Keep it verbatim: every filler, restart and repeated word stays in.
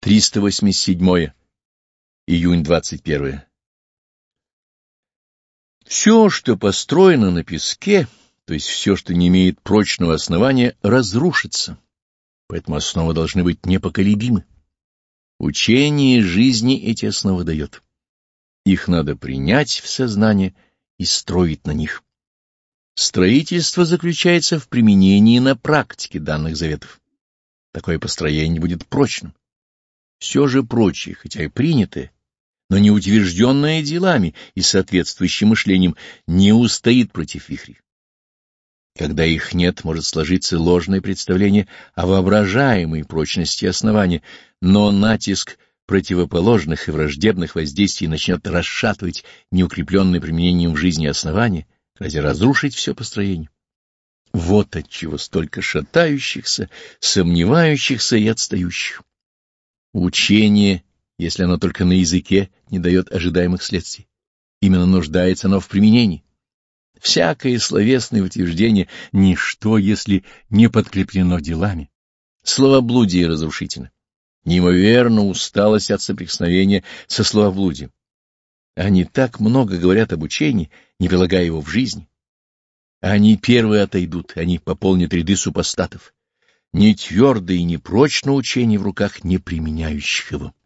триста восемьдесят седьмое. Июнь двадцать первое. Все, что построено на песке, то есть все, что не имеет прочного основания, разрушится, поэтому основы должны быть непоколебимы. Учение жизни эти основы дает. Их надо принять в сознание и строить на них. Строительство заключается в применении на практике данных заветов. Такое построение будет прочным. Все же прочее, хотя и принятое, но не утвержденное делами и соответствующим мышлением, не устоит против вихрей. Когда их нет, может сложиться ложное представление о воображаемой прочности основания, но натиск противоположных и враждебных воздействий начнет расшатывать неукрепленное применением в жизни основания, ради разрушить все построение. Вот отчего столько шатающихся, сомневающихся и отстающих. Учение, если оно только на языке, не дает ожидаемых следствий. Именно нуждается оно в применении. Всякое словесное утверждение — ничто, если не подкреплено делами. Словоблудие разрушительно. Неимоверно усталость от соприкосновения со словоблудием. Они так много говорят об учении, не прилагая его в жизни. Они первые отойдут, они пополнят ряды супостатов. Не твердо и не прочно учение в руках не применяющих его.